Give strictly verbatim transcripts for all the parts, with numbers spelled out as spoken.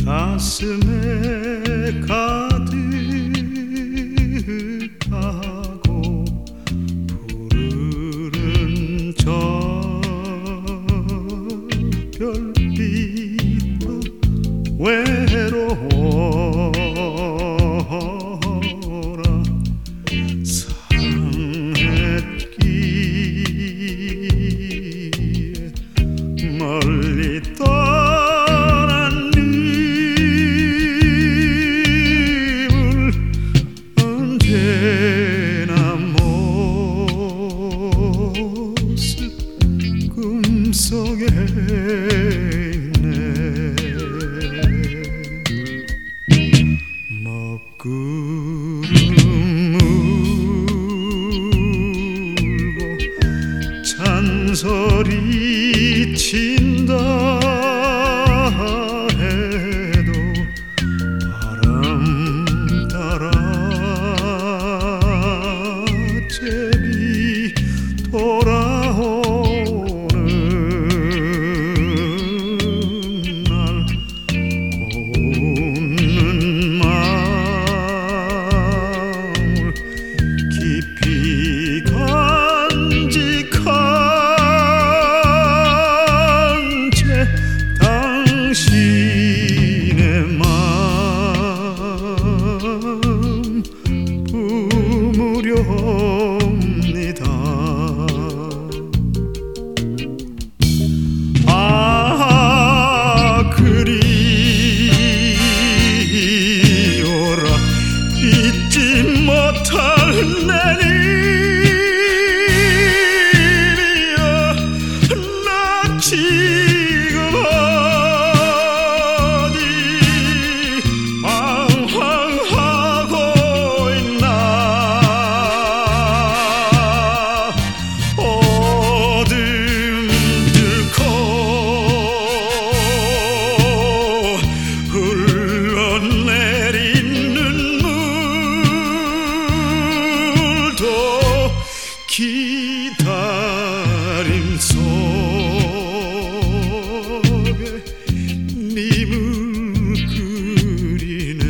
가슴에 가득하고 푸르른 저 별빛도 외로워라. 사랑했기에 멀리 떠난 님을 언제나 모습 꿈속에 있네. 먹구름 울고 잔소리 친다 해도 바람 따라 제비 돌아오는 날 고운는 마음을 깊이 간직한 채 당신의 마음 품으렵니다. 아 그리워라. 잊지 못할 내 님이여. 나 지금 어디 방황하고 있나. 어둠 뚫고 흘러내린 눈물도 기다림 속에 님을 그리네.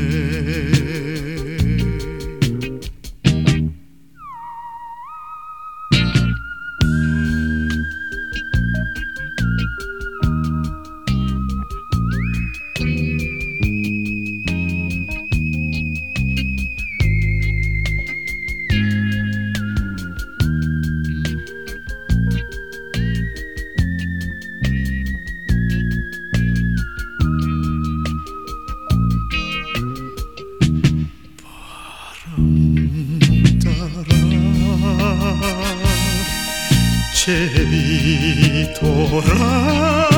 따라 제비 돌아